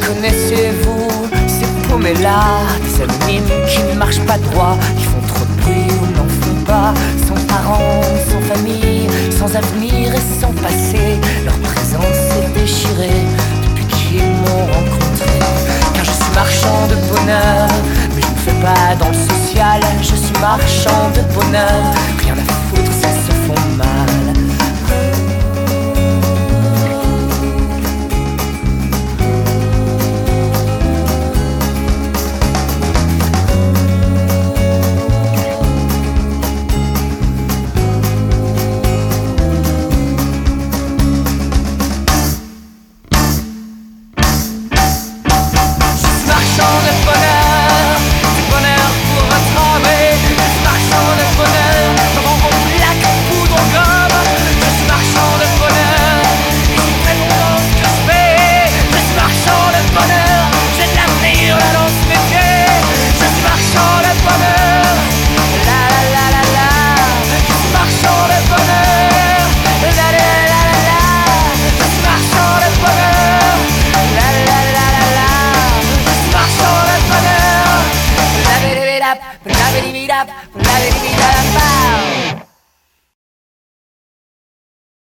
Connaissez-vous ces paumés-là, des anonymes qui ne marchent pas droit, qui font trop de bruit ou n'en font pas, sans parents, sans famille, sans avenir et sans passé. Leur présence est déchirée depuis qu'ils m'ont rencontré. Car je suis marchand de bonheur, mais je ne fais pas dans le social. Je suis marchand de bonheur, rien à foutre s'ils se font mal. La